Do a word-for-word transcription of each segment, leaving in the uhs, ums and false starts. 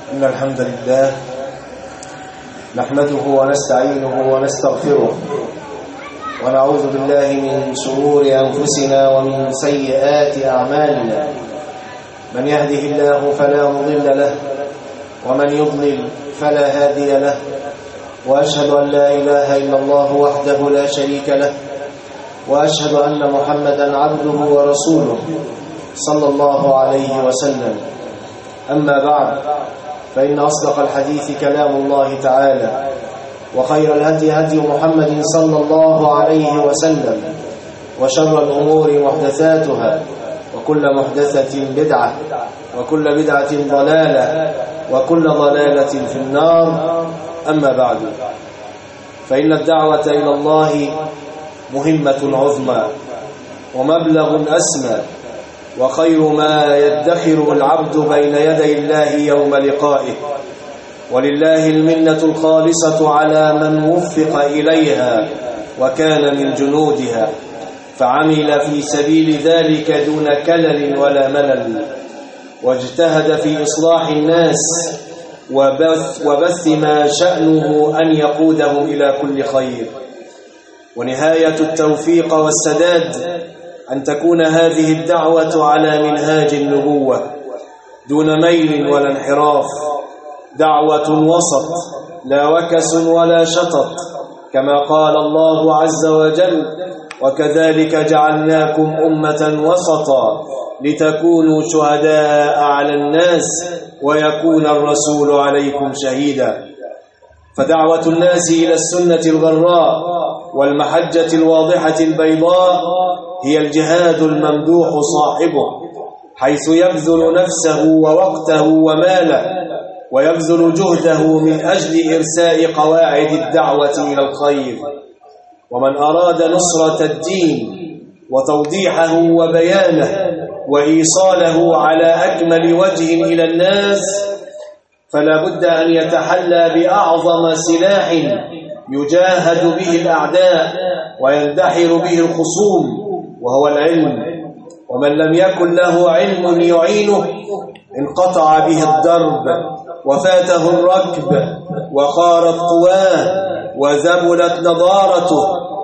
إن الحمد لله نحمده ونستعينه ونستغفره ونعوذ بالله من شرور أنفسنا ومن سيئات أعمالنا. من يهده الله فلا مضل له ومن يضلل فلا هادي له، وأشهد أن لا إله إلا الله وحده لا شريك له، وأشهد أن محمدا عبده ورسوله صلى الله عليه وسلم. أما بعد، فإن أصدق الحديث كلام الله تعالى، وخير الهدي هدي محمد صلى الله عليه وسلم، وشر الأمور محدثاتها، وكل محدثة بدعة، وكل بدعة ضلالة، وكل ضلالة في النار. أما بعد، فإن الدعوة إلى الله مهمة عظمى ومبلغ أسمى، وخير ما يدخر العبد بين يدي الله يوم لقائه، ولله المنة الخالصة على من وفق إليها وكان من جنودها، فعمل في سبيل ذلك دون كلل ولا ملل، واجتهد في إصلاح الناس وبث, وبث ما شأنه أن يقودهم إلى كل خير. ونهاية التوفيق والسداد أن تكون هذه الدعوة على منهاج النبوة دون ميل ولا انحراف، دعوة وسط لا وكس ولا شطط، كما قال الله عز وجل: وكذلك جعلناكم أمة وسطا لتكونوا شهداء على الناس ويكون الرسول عليكم شهيدا. فدعوة الناس إلى السنة الغراء والمحجة الواضحة البيضاء هي الجهاد الممدوح صاحبه، حيث يبذل نفسه ووقته وماله، ويبذل جهده من أجل إرساء قواعد الدعوة إلى الخير. ومن أراد نصرة الدين وتوضيحه وبيانه وإيصاله على أكمل وجه إلى الناس، فلا بد أن يتحلى بأعظم سلاح يجاهد به الأعداء ويندحر به الخصوم، وهو العلم. ومن لم يكن له علم يعينه انقطع به الدرب وفاته الركب وخارت قواه وذبلت نضارته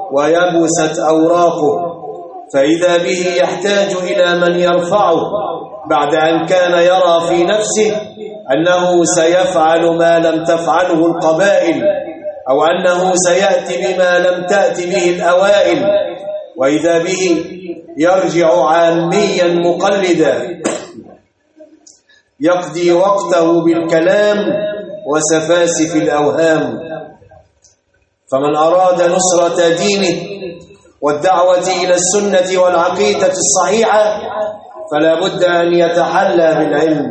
ويبست أوراقه، فإذا به يحتاج إلى من يرفعه بعد أن كان يرى في نفسه أنه سيفعل ما لم تفعله القبائل، أو أنه سيأتي بما لم تأت به الأوائل، وإذا به يرجع عاميا مقلدا يقضي وقته بالكلام وسفاسف الأوهام. فمن أراد نصرة دينه والدعوة إلى السنة والعقيدة الصحيحة فلا بد أن يتحلى بالعلم،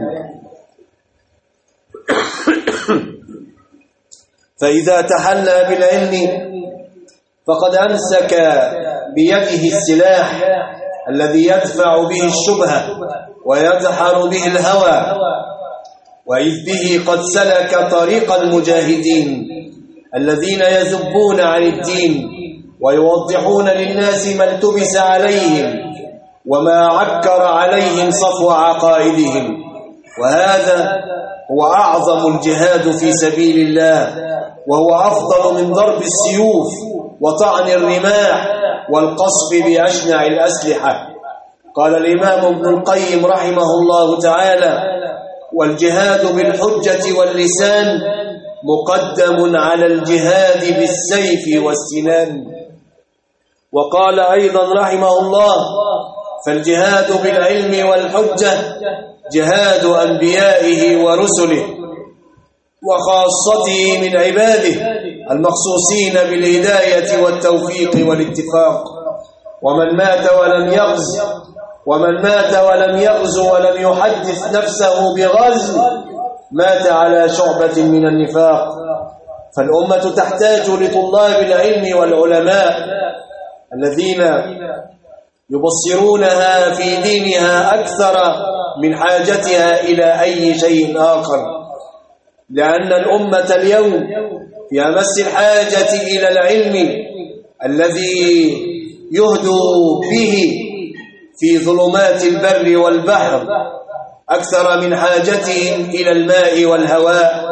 فإذا تحلى بالعلم فقد أمسك بيده السلاح الذي يدفع به الشبهة ويدحر به الهوى، وإذ به قد سلك طريق المجاهدين الذين يذبون عن الدين ويوضحون للناس ما التبس عليهم وما عكر عليهم صفو عقائدهم. وهذا هو أعظم الجهاد في سبيل الله، وهو أفضل من ضرب السيوف وطعن الرماح والقصف بأشنع الأسلحة. قال الإمام ابن القيم رحمه الله تعالى: والجهاد بالحجة واللسان مقدم على الجهاد بالسيف والسنان. وقال أيضا رحمه الله: فالجهاد بالعلم والحجة جهاد أنبيائه ورسله وخاصته من عباده المخصوصين بالهداية والتوفيق والاتفاق. ومن مات ولم يغز ومن مات ولم يغز ولم يحدث نفسه بغزو مات على شعبة من النفاق. فالأمة تحتاج لطلاب العلم والعلماء الذين يبصرونها في دينها أكثر من حاجتها إلى أي شيء آخر، لأن الأمة اليوم في أمس الحاجة إلى العلم الذي يهدو به في ظلمات البر والبحر أكثر من حاجتهم إلى الماء والهواء،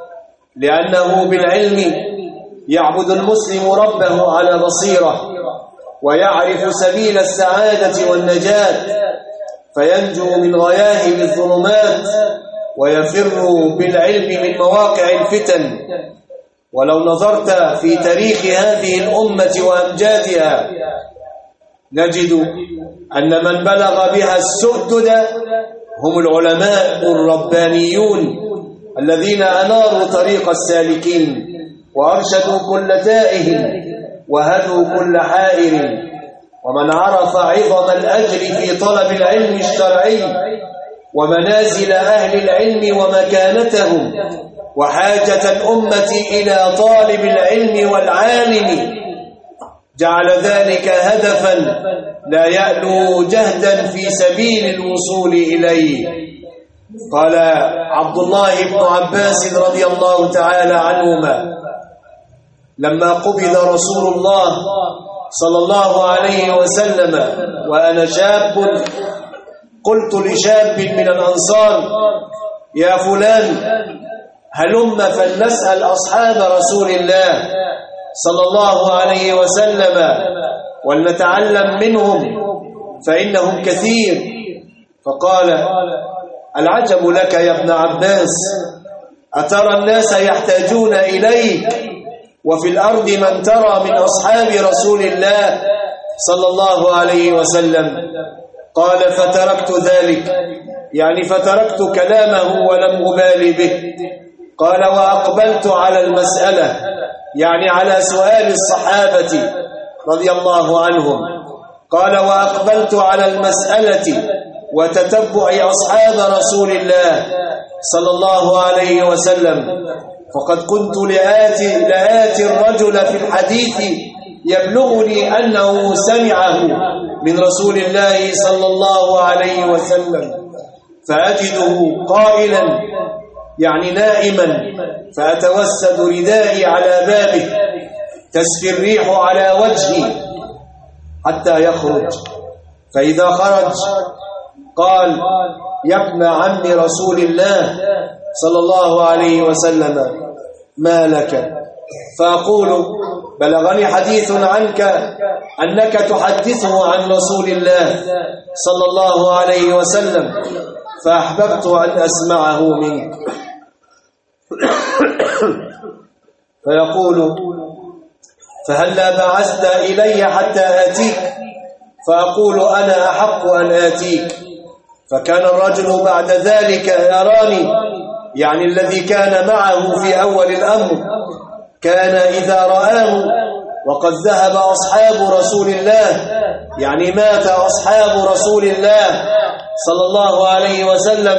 لأنه بالعلم يعبد المسلم ربه على بصيرة ويعرف سبيل السعادة والنجاة، فينجو من غياهب الظلمات ويفر بالعلم من مواقع الفتن. ولو نظرت في تاريخ هذه الأمة وأمجادها نجد أن من بلغ بها السؤدد هم العلماء الربانيون الذين أناروا طريق السالكين وأرشدوا كل تائه وهدوا كل حائر. ومن عرف عظم الأجر في طلب العلم الشرعي ومنازل أهل العلم ومكانتهم وحاجة الأمة إلى طالب العلم والعالم جعل ذلك هدفا لا يألو جهدا في سبيل الوصول إليه. قال عبد الله بن عباس رضي الله تعالى عنهما: لما قبض رسول الله صلى الله عليه وسلم وأنا شاب، قلت لشاب من الأنصار: يا فلان، هلم فلنسأل أصحاب رسول الله صلى الله عليه وسلم ولنتعلم منهم فإنهم كثير. فقال: العجب لك يا ابن عباس، أترى الناس يحتاجون إليك وفي الأرض من ترى من أصحاب رسول الله صلى الله عليه وسلم؟ قال: فتركت ذلك، يعني فتركت كلامه ولم أبالي به. قال: وأقبلت على المسألة، يعني على سؤال الصحابة رضي الله عنهم. قال: وأقبلت على المسألة وتتبع أصحاب رسول الله صلى الله عليه وسلم، فقد كنت لآتي, لآتي الرجل في الحديث يبلغني أنه سمعه من رسول الله صلى الله عليه وسلم، فأجده قائلا يعني نائما، فأتوسد ردائي على بابه تسفي الريح على وجهي حتى يخرج، فإذا خرج قال: يا ابن عم رسول الله صلى الله عليه وسلم، ما لك؟ فأقول: بلغني حديث عنك أنك تحدثه عن رسول الله صلى الله عليه وسلم، فأحببت أن أسمعه منك. فيقول: فهلا بعثت إلي حتى آتيك؟ فأقول: أنا أحق أن آتيك. فكان الرجل بعد ذلك يراني، يعني الذي كان معه في أول الأمر، كان إذا رآه وقد ذهب أصحاب رسول الله، يعني مات أصحاب رسول الله صلى الله عليه وسلم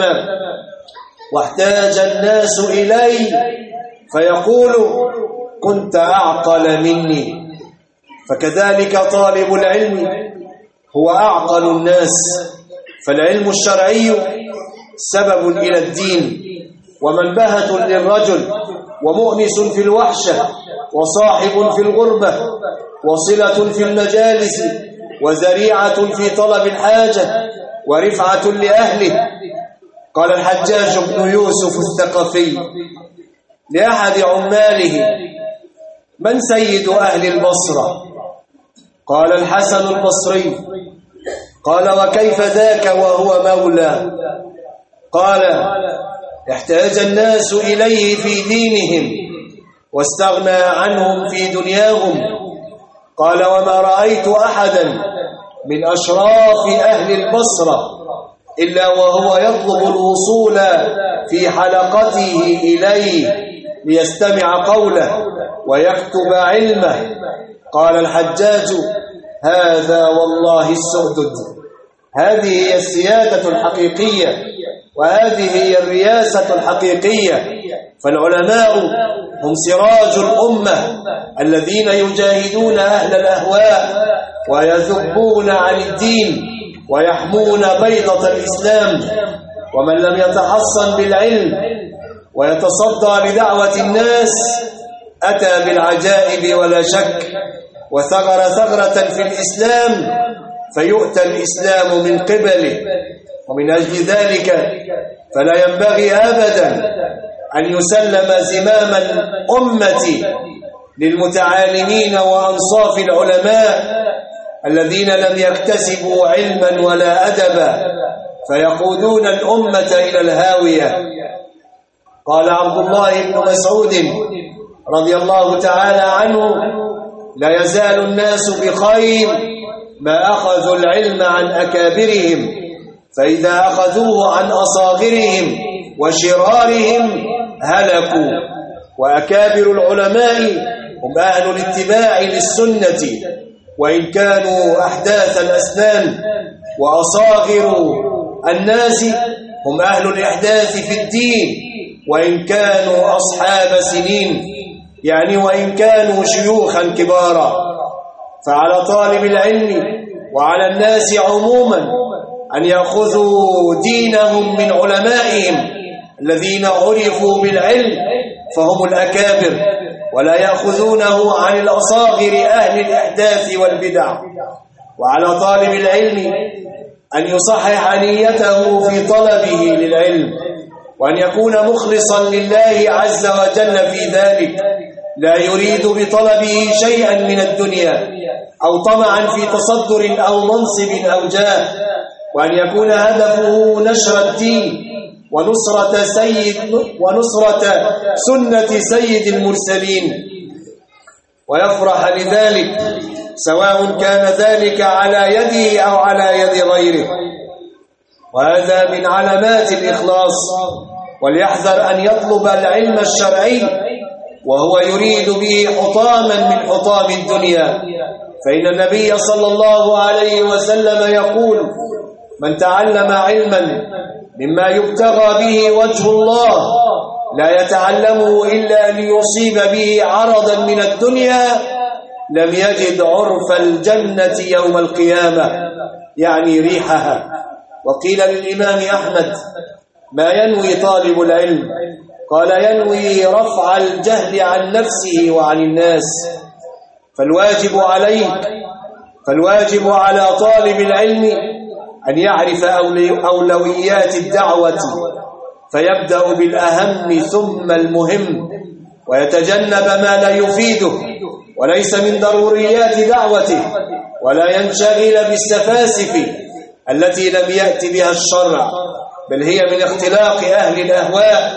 واحتاج الناس إليه، فيقول: كنت أعقل مني. فكذلك طالب العلم هو أعقل الناس، فالعلم الشرعي سبب إلى الدين ومنبهة للرجل ومؤنس في الوحشة وصاحب في الغربة وصلة في المجالس وذريعة في طلب الحاجة ورفعة لأهله. قال الحجاج بن يوسف الثقفي لأحد عماله: من سيد أهل البصرة؟ قال: الحسن البصري. قال: وكيف ذاك وهو مولى؟ قال: احتاج الناس إليه في دينهم واستغنى عنهم في دنياهم. قال: وما رأيت أحدا من أشراف أهل البصرة إلا وهو يطلب الوصول في حلقته إليه ليستمع قوله ويكتب علمه. قال الحجاج: هذا والله السؤدد. هذه هي السيادة الحقيقية، وهذه هي الرياسة الحقيقية. فالعلماء هم سراج الأمة الذين يجاهدون أهل الأهواء ويذبون عن الدين ويحمون بيضة الإسلام. ومن لم يتحصن بالعلم ويتصدى لدعوة الناس أتى بالعجائب ولا شك، وثغر ثغرة في الإسلام فيؤتى الإسلام من قبله. ومن أجل ذلك فلا ينبغي أبدا أن يسلم زمام الأمة للمتعالمين وأنصاف العلماء الذين لم يكتسبوا علما ولا أدبا فيقودون الأمة إلى الهاوية. قال عبد الله بن مسعود رضي الله تعالى عنه: لا يزال الناس بخير ما أخذوا العلم عن أكابرهم، فإذا أخذوه عن أصاغرهم وشرارهم هلكوا. وأكابر العلماء هم أهل الاتباع للسنة وإن كانوا أحداث الأسنان، وأصاغر الناس هم أهل الإحداث في الدين وإن كانوا أصحاب سنين، يعني وإن كانوا شيوخا كبارا. فعلى طالب العلم وعلى الناس عموما أن يأخذوا دينهم من علمائهم الذين عرفوا بالعلم فهم الأكابر، ولا يأخذونه عن الأصاغر أهل الإحداث والبدع. وعلى طالب العلم أن يصحح نيته في طلبه للعلم، وأن يكون مخلصا لله عز وجل في ذلك، لا يريد بطلبه شيئا من الدنيا أو طمعا في تصدر أو منصب أو جاه، وأن يكون هدفه نشر الدين ونصرة سيد ونصرة سنة سيد المرسلين، ويفرح لذلك سواء كان ذلك على يده أو على يد غيره. وهذا من علامات الإخلاص. وليحذر أن يطلب العلم الشرعي وهو يريد به حطاما من حطام الدنيا، فإن النبي صلى الله عليه وسلم يقول: من تعلم علما مما يبتغى به وجه الله لا يتعلمه إلا ليصيب به عرضا من الدنيا لم يجد عرف الجنة يوم القيامة، يعني ريحها. وقيل للإمام أحمد: ما ينوي طالب العلم؟ قال: ينوي رفع الجهل عن نفسه وعن الناس. فالواجب عليه فالواجب على طالب العلم أن يعرف أولويات الدعوة، فيبدأ بالأهم ثم المهم، ويتجنب ما لا يفيده وليس من ضروريات دعوته، ولا ينشغل بالسفاسف التي لم يأت بها الشرع، بل هي من اختلاق أهل الأهواء،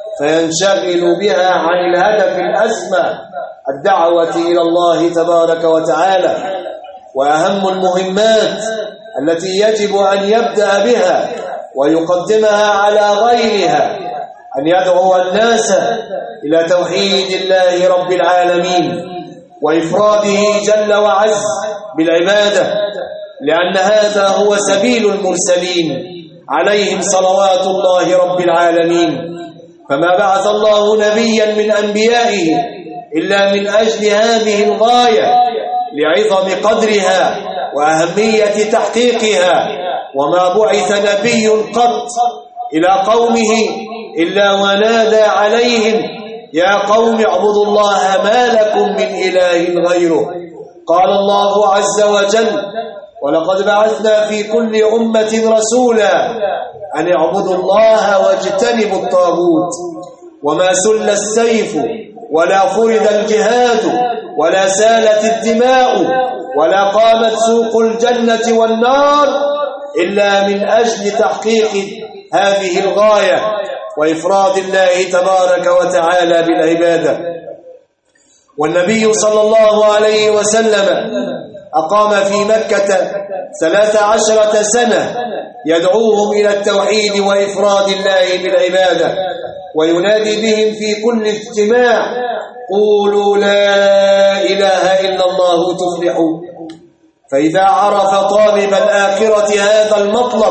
فينشغل بها عن الهدف الأسمى الدعوة إلى الله تبارك وتعالى. وأهم المهمات التي يجب أن يبدأ بها ويقدمها على غيرها أن يدعو الناس إلى توحيد الله رب العالمين وإفراده جل وعز بالعبادة، لأن هذا هو سبيل المرسلين عليهم صلوات الله رب العالمين. فما بعث الله نبيا من أنبيائه إلا من أجل هذه الغاية لعظم قدرها وأهمية تحقيقها. وما بعث نبي قط إلى قومه إلا ونادى عليهم: يا قوم اعبدوا الله ما لكم من إله غيره. قال الله عز وجل: ولقد بعثنا في كل أمة رسولا أن اعبدوا الله واجتنبوا الطاغوت. وما سل السيف ولا فرض الجهاد ولا سالت الدماء ولا قامت سوق الجنة والنار إلا من أجل تحقيق هذه الغاية وإفراد الله تبارك وتعالى بالعبادة. والنبي صلى الله عليه وسلم أقام في مكة ثلاث عشرة سنة يدعوهم إلى التوحيد وإفراد الله بالعبادة، وينادي بهم في كل اجتماع: قولوا لا إله إلا الله تفلحوا. فإذا عرف طالب الآخرة هذا المطلب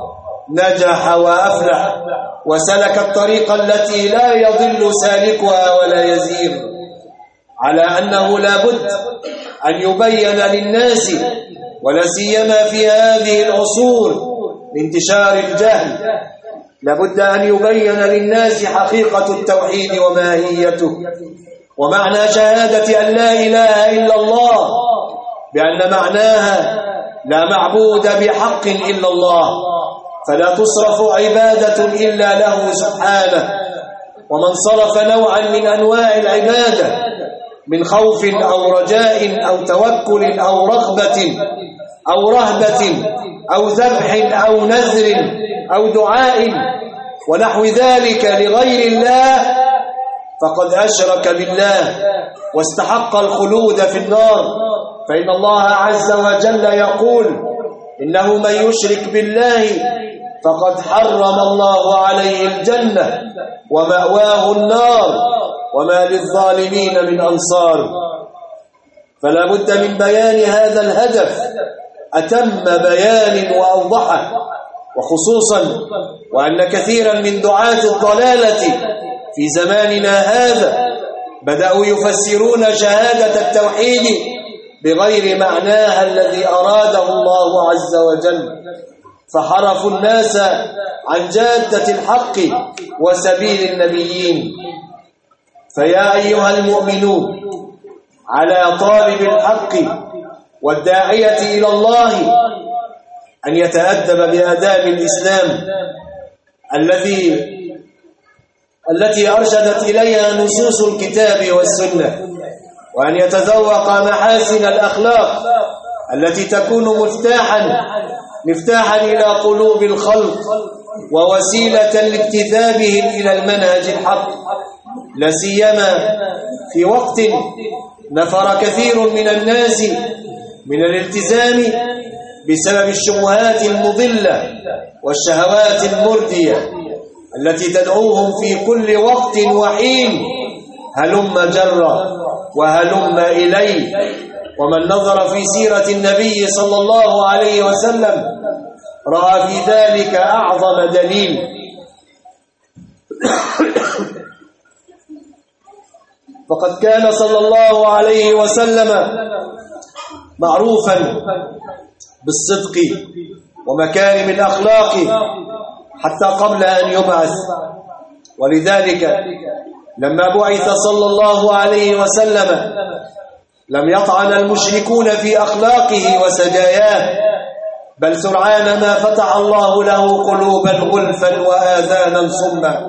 نجح وأفلح وسلك الطريق التي لا يضل سالكها ولا يزيغ. على أنه لا بد أن يبين للناس، ولا سيما في هذه العصور لانتشار الجهل، لابد أن يبين للناس حقيقة التوحيد وماهيته ومعنى شهادة أن لا إله إلا الله، بأن معناها لا معبود بحق إلا الله، فلا تصرف عبادة إلا له سبحانه. ومن صرف نوعا من أنواع العبادة من خوف أو رجاء أو توكل أو رغبة أو رهبة أو ذبح أو نذر أو دعاء ونحو ذلك لغير الله فقد أشرك بالله واستحق الخلود في النار. فإن الله عز وجل يقول: إنه من يشرك بالله فقد حرم الله عليه الجنة ومأواه النار وما للظالمين من أنصار. فلا بد من بيان هذا الهدف أتم بيان وأوضحه، وخصوصا وأن كثيرا من دعاة الضلالة في زماننا هذا بدأوا يفسرون شهادة التوحيد بغير معناها الذي أراده الله عز وجل، فحرفوا الناس عن جادة الحق وسبيل النبيين. فيا أيها المؤمنون، على طالب الحق والداعية إلى الله أن يتأدب بآداب الإسلام الذي التي أرشدت إليها نصوص الكتاب والسنة، وأن يتذوق محاسن الأخلاق التي تكون مفتاحا مفتاحا إلى قلوب الخلق ووسيلة لاجتذابهم إلى المنهج الحق، لا سيما في وقت نفر كثير من الناس من الالتزام بسبب الشبهات المضلة والشهوات المردية التي تدعوهم في كل وقت وحين هلم جرا وهلم إليه. ومن نظر في سيرة النبي صلى الله عليه وسلم رأى في ذلك أعظم دليل. فقد كان صلى الله عليه وسلم معروفا بالصدق ومكارم الأخلاق حتى قبل أن يبعث، ولذلك لما بعث صلى الله عليه وسلم لم يطعن المشركون في أخلاقه وسجاياه، بل سرعان ما فتح الله له قلوبا غلفا وآذانا صما.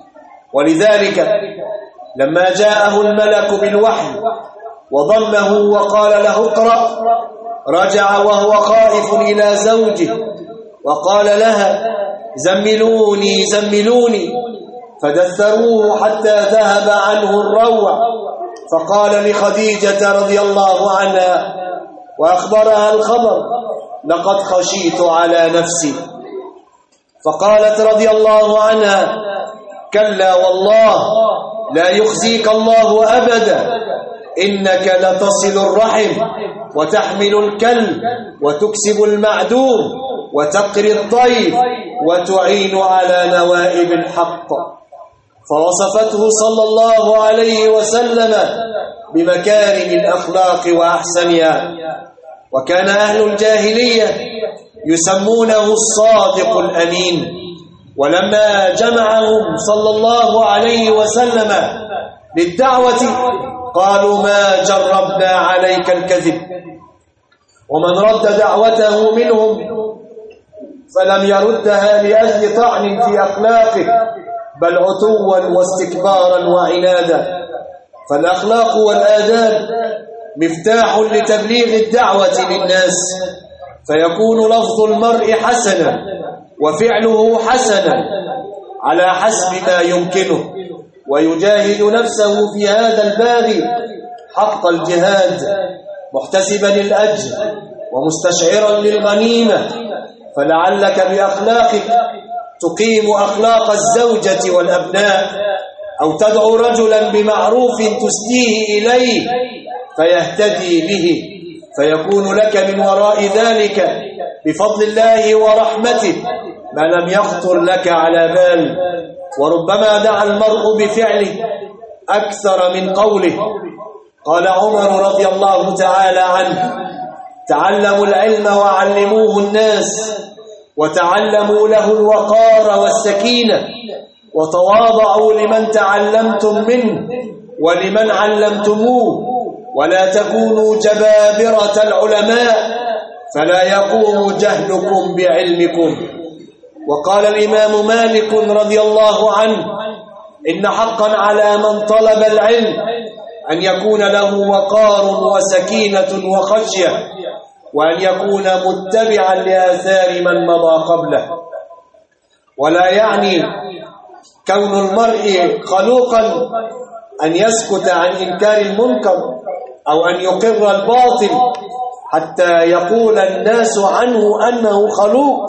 ولذلك لما جاءه الملك بالوحي وضمه وقال له اقرأ، رجع وهو خائف إلى زوجه وقال لها زملوني زملوني، فدثروه حتى ذهب عنه الروع، فقال لخديجة رضي الله عنها وأخبرها الخبر: لقد خشيت على نفسي. فقالت رضي الله عنها: كلا والله لا يخزيك الله أبدا، إنك لتصل الرحم وتحمل الكلب وتكسب المعدوم وتقري الضيف وتعين على نوائب الحق. فوصفته صلى الله عليه وسلم بمكارم الأخلاق وأحسنها. وكان أهل الجاهلية يسمونه الصادق الأمين، ولما جمعهم صلى الله عليه وسلم للدعوة قالوا ما جربنا عليك الكذب. ومن رد دعوته منهم فلم يردها لأجل طعن في أخلاقه، بل عتوا واستكبارا وعنادا. فالأخلاق والآداب مفتاح لتبليغ الدعوة للناس، فيكون لفظ المرء حسنا وفعله حسنا على حسب ما يمكنه، ويجاهد نفسه في هذا الباب حق الجهاد محتسبا الأجر ومستشعرا للغنيمة. فلعلك بأخلاقك تقيم أخلاق الزوجة والأبناء، أو تدعو رجلا بمعروف تسديه إليه فيهتدي به، فيكون لك من وراء ذلك بفضل الله ورحمته ما لم يخطر لك على بال. وربما دعا المرء بفعله أكثر من قوله. قال عمر رضي الله تعالى عنه: تعلموا العلم وعلموه الناس، وتعلموا له الوقار والسكينة، وتواضعوا لمن تعلمتم منه ولمن علمتموه، ولا تكونوا جبابرة العلماء فلا يقوم جهلكم بعلمكم. وقال الإمام مالك رضي الله عنه: إن حقا على من طلب العلم أن يكون له وقار وسكينة وخشية، وأن يكون متبعا لآثار من مضى قبله. ولا يعني كون المرء خلوقا أن يسكت عن إنكار المنكر أو أن يقر الباطل حتى يقول الناس عنه أنه خلوق،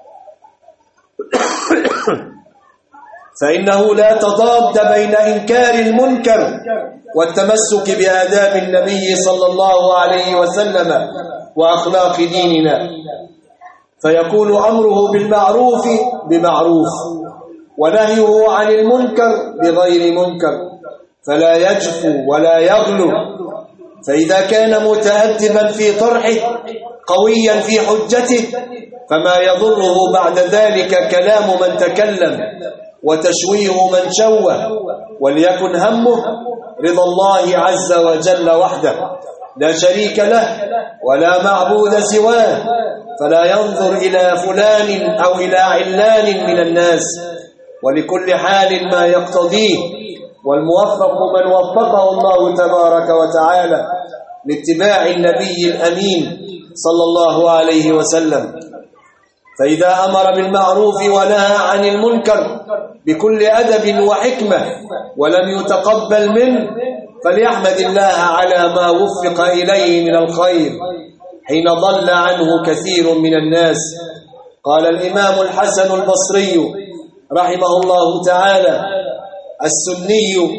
فإنه لا تضاد بين إنكار المنكر والتمسك بآداب النبي صلى الله عليه وسلم وأخلاق ديننا، فيكون أمره بالمعروف بمعروف ونهيه عن المنكر بغير منكر، فلا يجفو ولا يغلو. فإذا كان متأدبا في طرحه قويا في حجته فما يضره بعد ذلك كلام من تكلم وتشويه من شوه، وليكن همه رضا الله عز وجل وحده لا شريك له ولا معبود سواه، فلا ينظر إلى فلان أو إلى علان من الناس، ولكل حال ما يقتضيه، والموفق من وفقه الله تبارك وتعالى لاتباع النبي الأمين صلى الله عليه وسلم. فإذا أمر بالمعروف ونهى عن المنكر بكل أدب وحكمة ولم يتقبل منه فليحمد الله على ما وفق إليه من الخير حين ضل عنه كثير من الناس. قال الإمام الحسن البصري رحمه الله تعالى: السني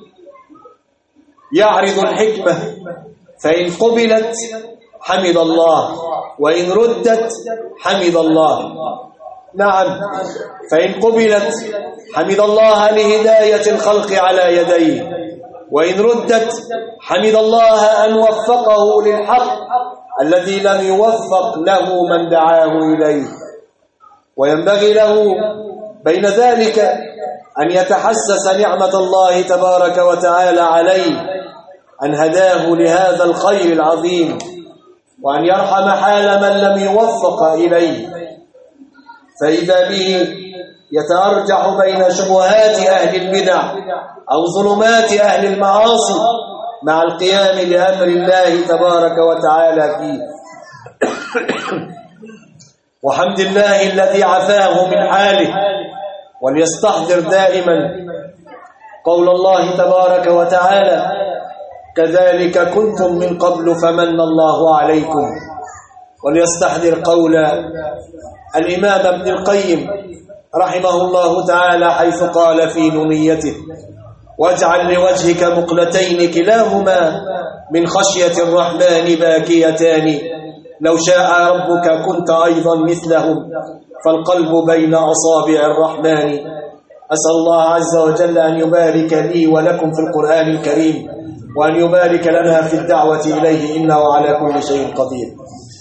يعرض الحكمة فإن قبلت حمد الله وإن ردت حمد الله. نعم، فإن قبلت حمد الله لهداية الخلق على يديه، وإن ردت حمد الله أن وفقه للحق الذي لم يوفق له من دعاه إليه. وينبغي له بين ذلك أن يتحسس نعمة الله تبارك وتعالى عليه أن هداه لهذا الخير العظيم، وأن يرحم حال من لم يوفق إليه، فإذا به يتأرجح بين شبهات أهل البدع أو ظلمات أهل المعاصي مع القيام بأمر الله تبارك وتعالى فيه. وحمد الله الذي عفاه من حاله، وليستحضر دائما قول الله تبارك وتعالى: كذلك كنتم من قبل فمن الله عليكم. وليستحضر قول الإمام ابن القيم رحمه الله تعالى حيث قال في نونيته: واجعل لوجهك مقلتين كلاهما من خشية الرحمن باكيتان، لو شاء ربك كنت أيضا مثلهم، فالقلب بين أصابع الرحمن. أسأل الله عز وجل أن يبارك لي ولكم في القرآن الكريم، وأن يبارك لنا في الدعوة إليه، إنه على كل شيء قدير.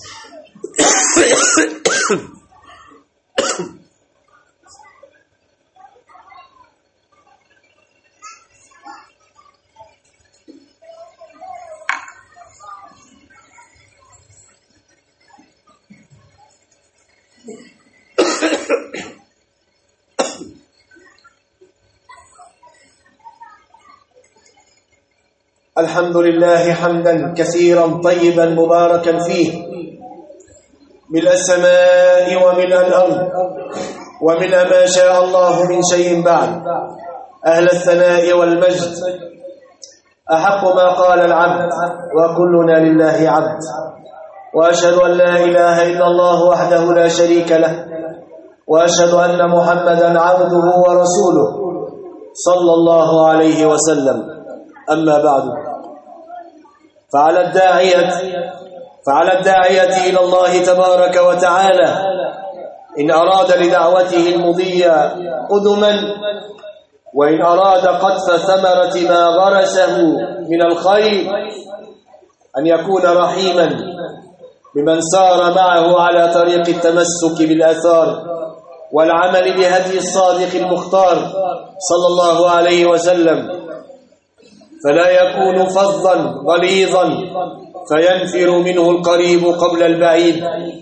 الحمد لله حمدا كثيرا طيبا مباركا فيه، ملء السماء وملء الأرض وملء ما شاء الله من شيء بعد، أهل الثناء والمجد، أحق ما قال العبد وكلنا لله عبد. وأشهد أن لا إله إلا الله وحده لا شريك له، وأشهد أن محمدا عبده ورسوله صلى الله عليه وسلم. أما بعد، فعلى الداعية فعلى الداعية إلى الله تبارك وتعالى إن أراد لدعوته المضية قدما، وإن أراد قطف ثمرة ما غرسه من الخير، أن يكون رحيما بمن سار معه على طريق التمسك بالآثار والعمل بهدي الصادق المختار صلى الله عليه وسلم، فلا يكون فظا غليظا فينفر منه القريب قبل البعيد،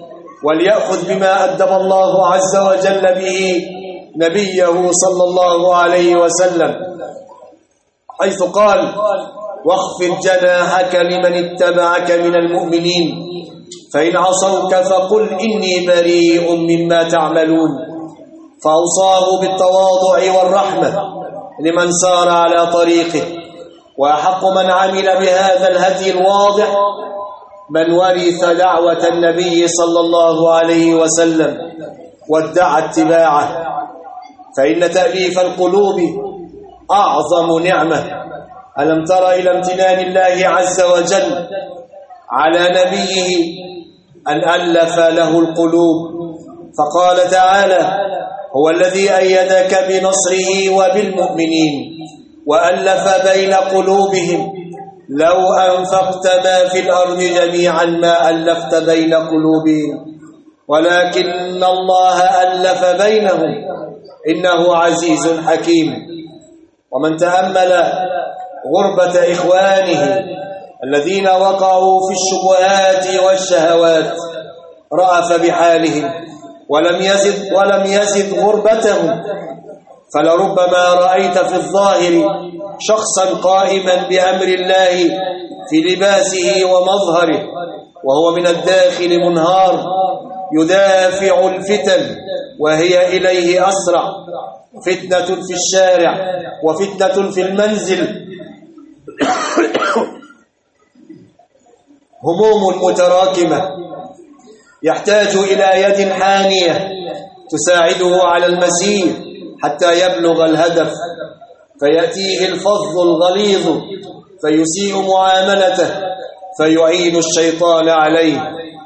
وليأخذ بما أدب الله عز وجل به نبيه صلى الله عليه وسلم، حيث قال: واخفض جناحك لمن اتبعك من المؤمنين فإن عصوك فقل إني بريء مما تعملون. فأوصاه بالتواضع والرحمة لمن سار على طريقه، وأحق من عمل بهذا الهدي الواضح من ورث دعوة النبي صلى الله عليه وسلم وادعى اتباعه، فإن تأليف القلوب أعظم نعمة. ألم تر إلى امتنان الله عز وجل على نبيه أن ألف له القلوب، فقال تعالى: هو الذي أيدك بنصره وبالمؤمنين وألف بين قلوبهم لو أنفقت ما في الأرض جميعا ما ألفت بين قلوبهم ولكن الله ألف بينهم إنه عزيز حكيم. ومن تأمل غربة إخوانه الذين وقعوا في الشبهات والشهوات رأف بحالهم ولم يزد ولم يزد غربتهم، فلربما رأيت في الظاهر شخصا قائما بأمر الله في لباسه ومظهره، وهو من الداخل منهار يدافع الفتن وهي إليه أسرع، فتنة في الشارع وفتنة في المنزل، هموم متراكمة يحتاج إلى يد حانية تساعده على المسير حتى يبلغ الهدف، فيأتيه الفظ الغليظ فيسيء معاملته فيعين الشيطان عليه.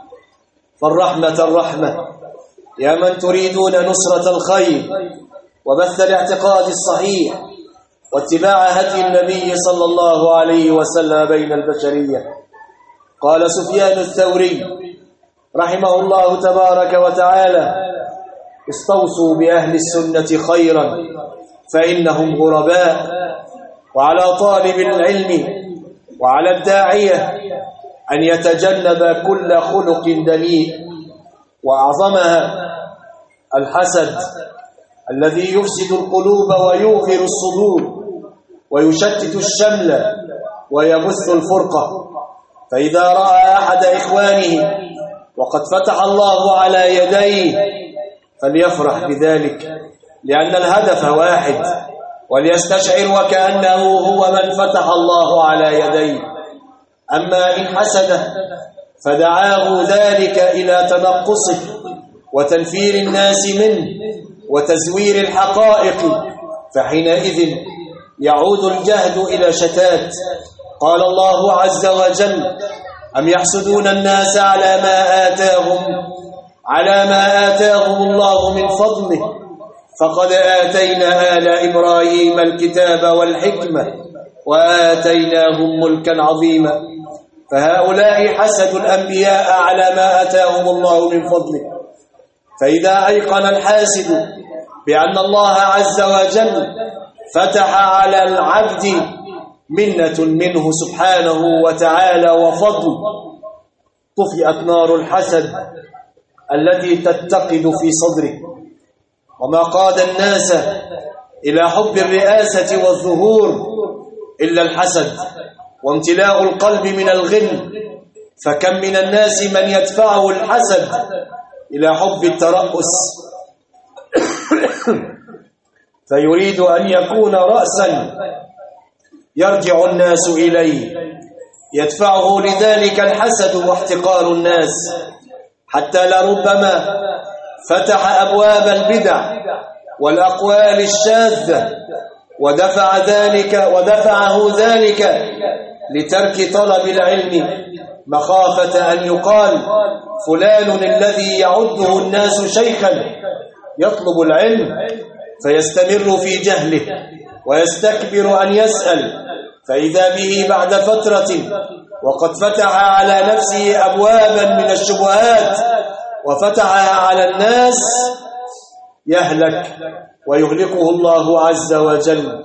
فالرحمة الرحمة يا من تريدون نصرة الخير وبث الاعتقاد الصحيح واتباع هدي النبي صلى الله عليه وسلم بين البشرية. قال سفيان الثوري رحمه الله تبارك وتعالى: استوصوا بأهل السنة خيرا فإنهم غرباء. وعلى طالب العلم وعلى الداعية أن يتجنب كل خلق دنيء، وأعظمها الحسد الذي يفسد القلوب ويوغر الصدور ويشتت الشمل ويبث الفرقة. فإذا رأى أحد إخوانه وقد فتح الله على يديه فليفرح بذلك، لأن الهدف واحد، وليستشعر وكأنه هو من فتح الله على يديه. أما إن حسده فدعاه ذلك إلى تنقصه وتنفير الناس منه وتزوير الحقائق، فحينئذ يعود الجهد إلى شتات. قال الله عز وجل: أم يحسدون الناس على ما آتاهم على ما آتاهم الله من فضله فقد آتينا آل إبراهيم الكتاب والحكمة وآتيناهم ملكا عظيما. فهؤلاء حسدوا الأنبياء على ما آتاهم الله من فضله. فإذا أيقن الحاسد بأن الله عز وجل فتح على العبد منة منه سبحانه وتعالى وفضل، طفئت نار الحسد التي تتقد في صدره. وما قاد الناس إلى حب الرئاسة والظهور إلا الحسد وامتلاء القلب من الغل، فكم من الناس من يدفعه الحسد إلى حب الترأس فيريد أن يكون رأسا يرجع الناس إليه، يدفعه لذلك الحسد واحتقار الناس، حتى لربما فتح أبواب البدع والأقوال الشاذة ودفع ذلك ودفعه ذلك لترك طلب العلم، مخافة أن يقال فلان الذي يعده الناس شيخا يطلب العلم فيستمر في جهله ويستكبر أن يسأل، فإذا به بعد فترة وقد فتح على نفسه أبوابا من الشبهات وفتحها على الناس يهلك ويهلكه الله عز وجل.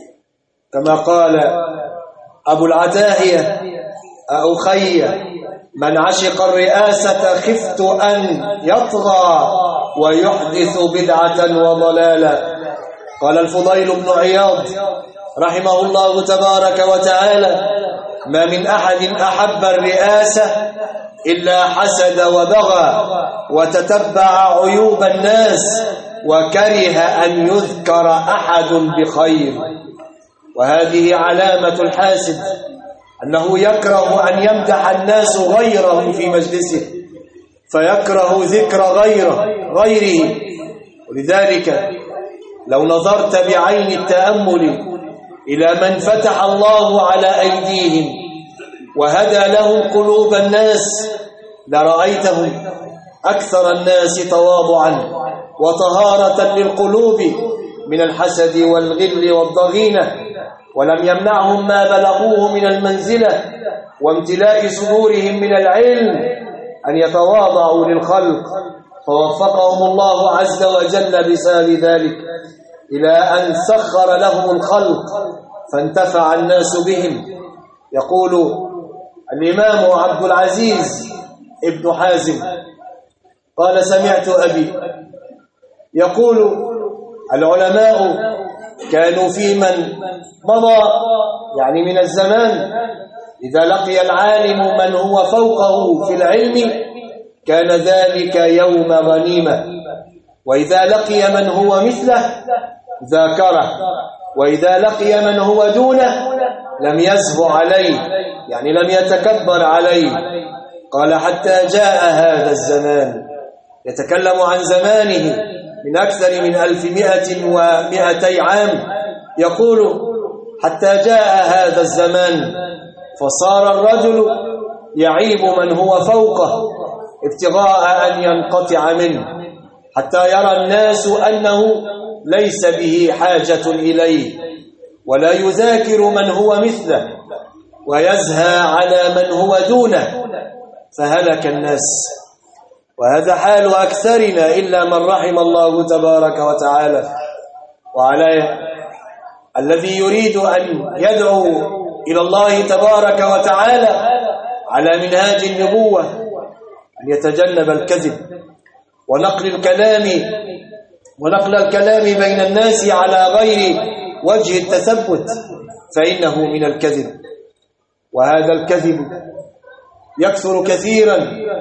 كما قال أبو العتاهية: أخي من عشق الرئاسة خفت أن يطغى ويحدث بدعة وضلالا. قال الفضيل بن عياض رحمه الله تبارك وتعالى: ما من أحد أحب الرئاسة إلا حسد وبغى وتتبع عيوب الناس وكره أن يذكر أحد بخير. وهذه علامة الحاسد، أنه يكره أن يمدح الناس غيره في مجلسه، فيكره ذكر غيره غيره. ولذلك لو نظرت بعين التأمل إلى من فتح الله على أيديهم وهدى لهم قلوب الناس لرأيتهم أكثر الناس تواضعا وطهارة للقلوب من الحسد والغل والضغينة، ولم يمنعهم ما بلغوه من المنزلة وامتلاء صدورهم من العلم أن يتواضعوا للخلق، فوفقهم الله عز وجل بسبب ذلك إلى أن سخر لهم الخلق فانتفع الناس بهم. يقول الإمام عبد العزيز ابن حازم قال: سمعت أبي يقول: العلماء كانوا في من مضى، يعني من الزمان، إذا لقي العالم من هو فوقه في العلم كان ذلك يوم غنيمة، وإذا لقي من هو مثله ذاكره، وإذا لقي من هو دونه لم يزه عليه، يعني لم يتكبر عليه. قال: حتى جاء هذا الزمان، يتكلم عن زمانه من أكثر من ألف مئة ومئتي عام، يقول: حتى جاء هذا الزمان فصار الرجل يعيب من هو فوقه ابتغاء أن ينقطع منه، حتى يرى الناس أنه ليس به حاجة إليه، ولا يذاكر من هو مثله، ويزهى على من هو دونه، فهلك الناس. وهذا حال أكثرنا إلا من رحم الله تبارك وتعالى. وعلى الذي يريد أن يدعو إلى الله تبارك وتعالى على منهاج النبوة أن يتجنب الكذب ونقل الكلام ونقل الكلام بين الناس على غير وجه التثبت، فإنه من الكذب. وهذا الكذب يكثر كثيرا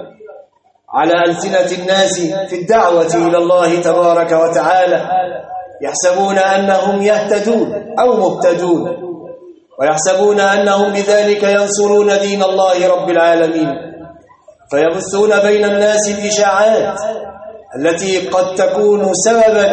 على ألسنة الناس في الدعوة إلى الله تبارك وتعالى، يحسبون أنهم يهتدون أو مهتدون، ويحسبون أنهم بذلك ينصرون دين الله رب العالمين، فيبثون بين الناس الإشاعات التي قد تكون سببا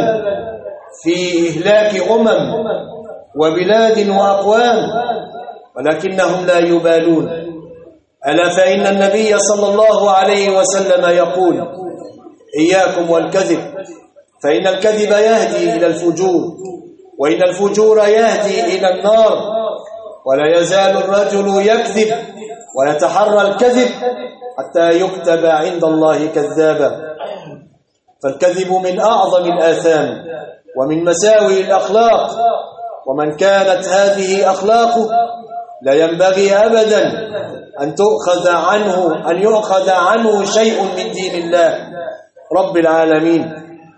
في إهلاك أمم وبلاد وأقوام، ولكنهم لا يبالون. ألا فإن النبي صلى الله عليه وسلم يقول: إياكم والكذب، فإن الكذب يهدي إلى الفجور، وإن الفجور يهدي إلى النار، ولا يزال الرجل يكذب ويتحرى الكذب حتى يكتب عند الله كذابا. فالكذب من أعظم الآثام ومن مساوئ الأخلاق، ومن كانت هذه أخلاقه لا ينبغي أبدا أن تؤخذ عنه أن يؤخذ عنه شيء من دين الله رب العالمين.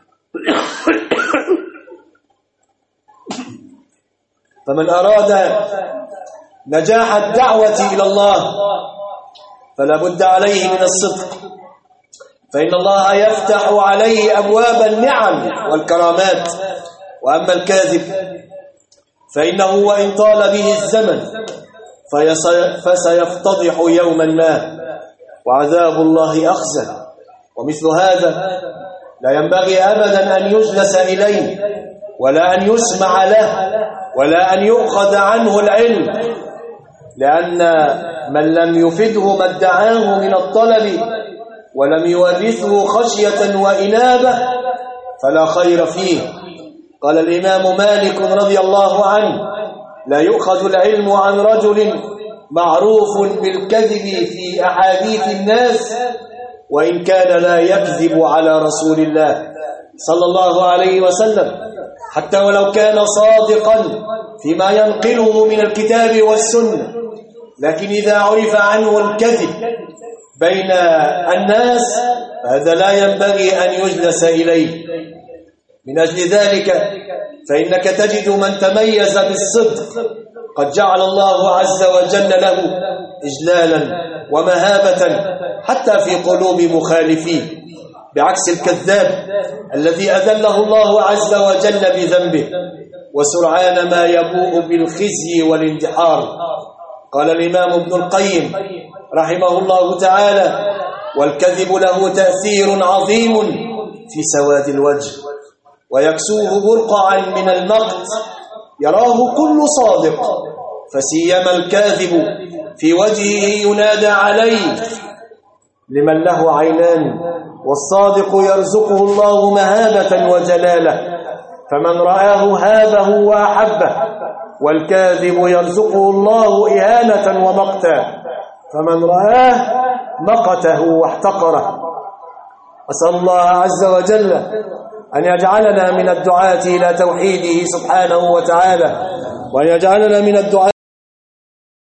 فمن أراد نجاح الدعوة إلى الله فلا بد عليه من الصدق، فإن الله يفتح عليه أبواب النعم والكرامات. وأما الكاذب فإنه وإن طال به الزمن فسيفتضح يوما ما، وعذاب الله أخزى. ومثل هذا لا ينبغي أبدا أن يجلس إليه، ولا أن يسمع له، ولا أن يؤخذ عنه العلم، لأن من لم يفده ما ادعاه من الطلب ولم يورثه خشية وإنابة فلا خير فيه. قال الإمام مالك رضي الله عنه: لا يؤخذ العلم عن رجل معروف بالكذب في أحاديث الناس وإن كان لا يكذب على رسول الله صلى الله عليه وسلم، حتى ولو كان صادقا فيما ينقله من الكتاب والسنة، لكن إذا عرف عنه الكذب بين الناس هذا لا ينبغي أن يجلس إليه. من أجل ذلك فإنك تجد من تميز بالصدق قد جعل الله عز وجل له إجلالا ومهابة حتى في قلوب مخالفيه، بعكس الكذاب الذي أذله الله عز وجل بذنبه وسرعان ما يبوء بالخزي والاندحار. قال الإمام ابن القيم رحمه الله تعالى: والكذب له تأثير عظيم في سواد الوجه ويكسوه برقعا من المقت يراه كل صادق، فسيما الكاذب في وجهه ينادى عليه لمن له عينان، والصادق يرزقه الله مهابة وجلالة، فمن رآه هابه وأحبه، والكاذب يرزقه الله إهانة ومقتا، فمن رآه مقته واحتقره. أسأل الله عز وجل أن يجعلنا من الدعاة إلى توحيده سبحانه وتعالى، وأن يجعلنا من الدعاة